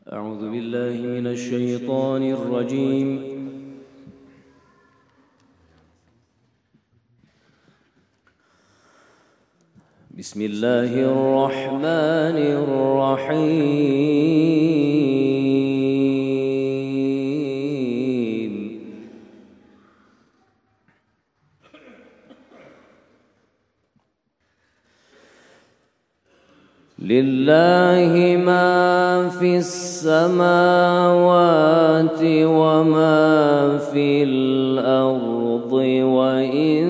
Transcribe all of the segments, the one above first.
أعوذ بالله من الشيطان الرجيم. بسم الله الرحمن الرحيم. لله ما في السماوات وما في الأرض، وإن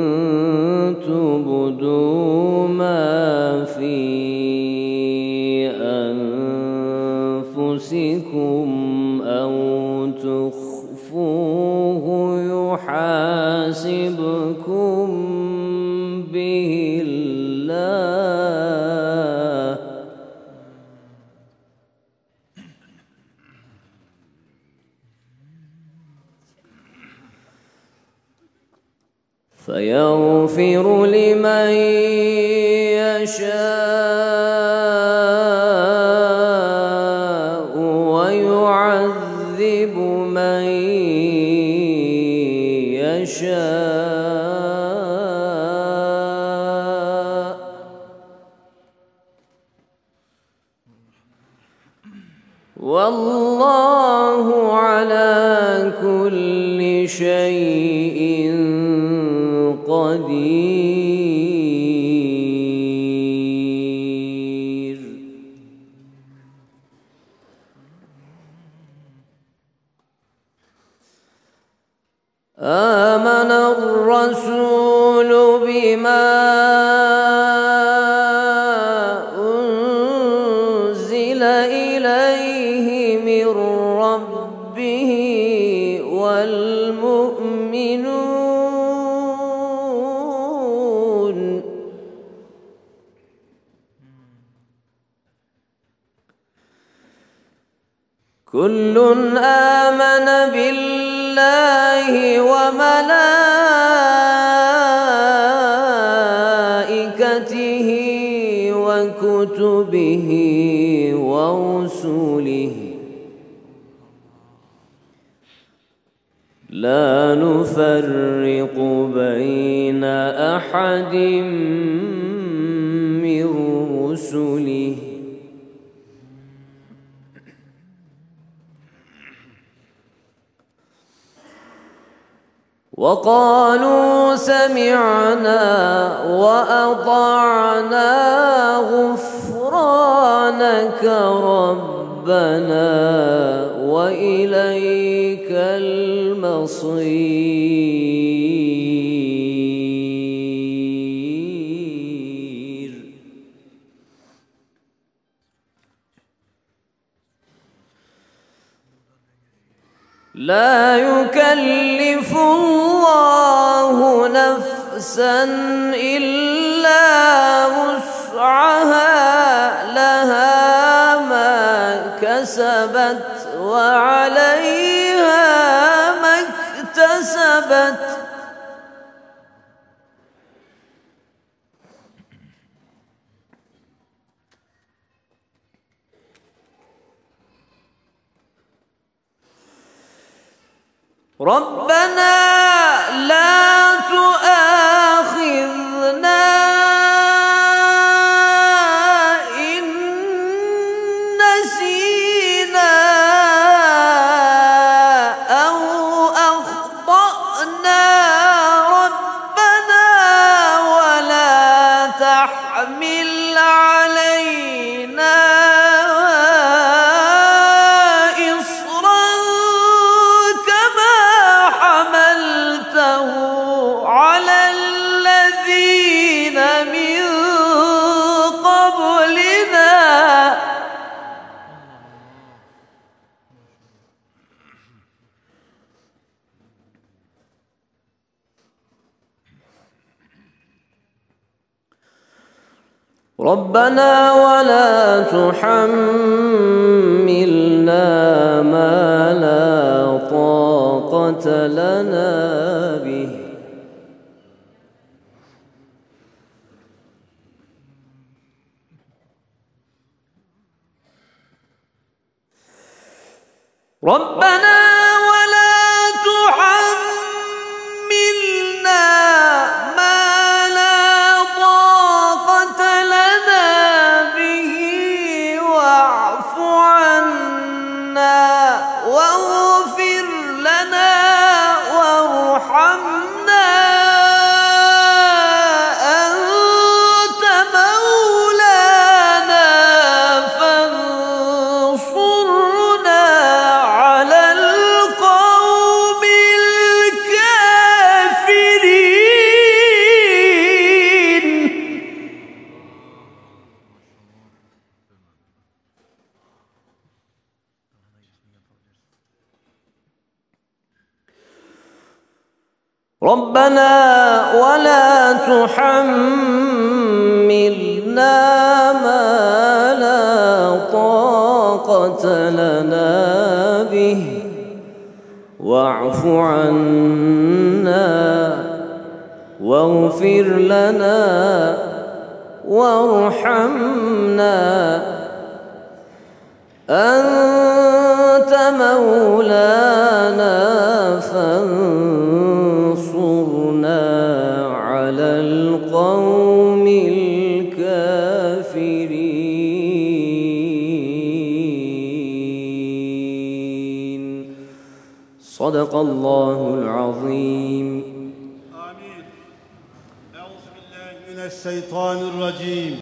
تبدوا ما في أنفسكم أو تخفوه يحاسبكم به الله، فيغفر لمن يشاء ويعذب من يشاء، والله على كل شيء قدير. آمن الرسول بما أنزل إليه من ربه والمؤمنون كل آمن بالله وملائكته وكتبه ورسله لا نفرق بين أحد من رسله، وقالوا سمعنا وأطعنا غفرانك ربنا وإليك المصير. لا يكلف الله نفسا إلا وسعها، لها ما كسبت وعليها ما اكتسبت، ربنا لا تؤاخذنا إن نسينا أو أخطأنا، ربنا ولا تحمل علينا على الذين من قبلنا، ربنا ولا تحملنا ما لا طاقة لنا به، ربنا ولا تحملنا ما لا طاقة لنا به واعف عنا واغفر لنا وارحمنا أنت مولانا فانصرنا على القوم الكافرين. ربنا ولا تحملنا ما لا طاقة لنا به واعف عنا واغفر لنا وارحمنا أنت مولانا فانصرنا على القوم الكافرين. صدق الله العظيم. آمين. أعوذ بالله من الشيطان الرجيم.